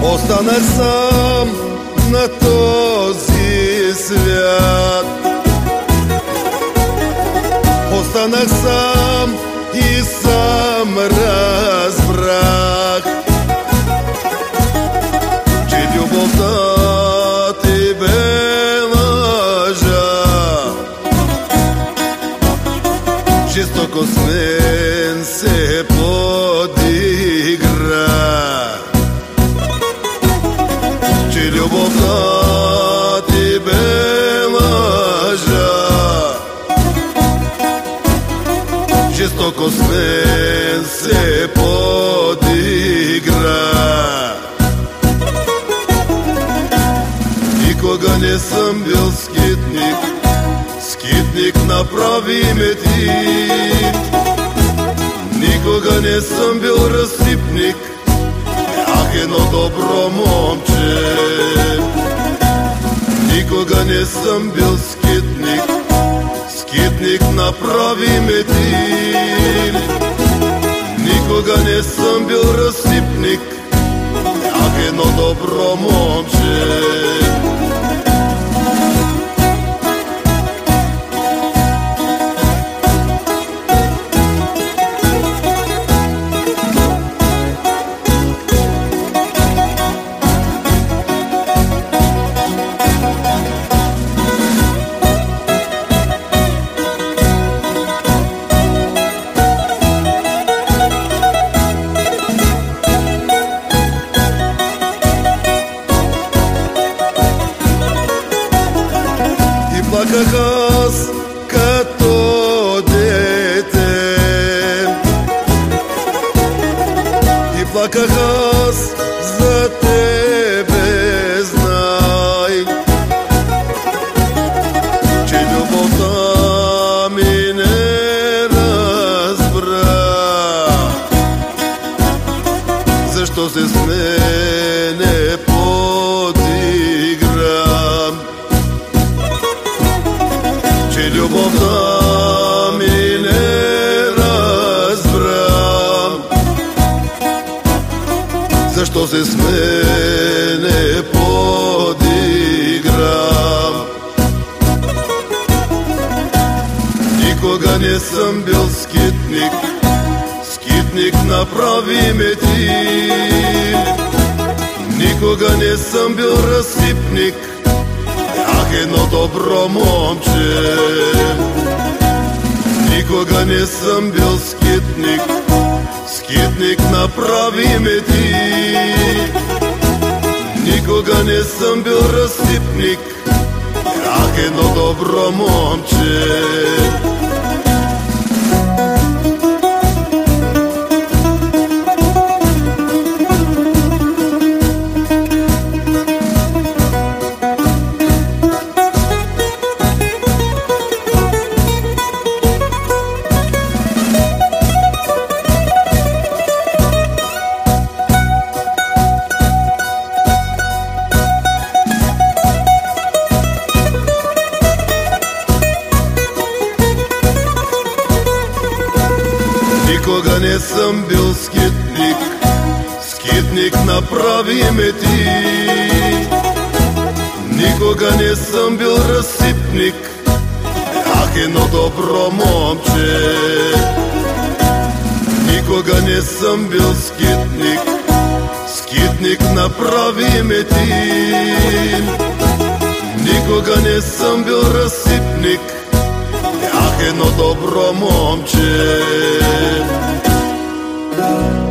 Останах сам на този свят. Останах сам и сам разбрах, че любовта ти бе лъжа. Жестоко с мен се подигра, че любовта ти бе лъжа. Жестоко с мен се подигра. Никога не съм бил скитник, скитник направи ме ти. Никога не съм бил разсипник, ах, едно добро момче. Никога не съм бил скитник, скитник направи ме ти. Никога не съм бил разсипник, ах, едно добро момче. Плаках аз като дете, и плаках аз за тебе, знай, че любовта ми не разбра. Защо се с мене подигра, че любовта ми не разбра. Защо се с мене подигра. Никога не съм бил скитник, скитник направи ме ти. Никога не съм бил разсипник, ах, едно добро момче. Никога не съм бил скитник, скитник направи ме ти. Никога не съм бил разсипник, ах, едно добро момче. Никога не съм бил скитник, скитник направи ме ти. Никога не съм бил разсипник, ах, едно добро момче. Никога не съм бил скитник, скитник направи ме ти. Никога не съм бил разсипник, ах, едно добро момче.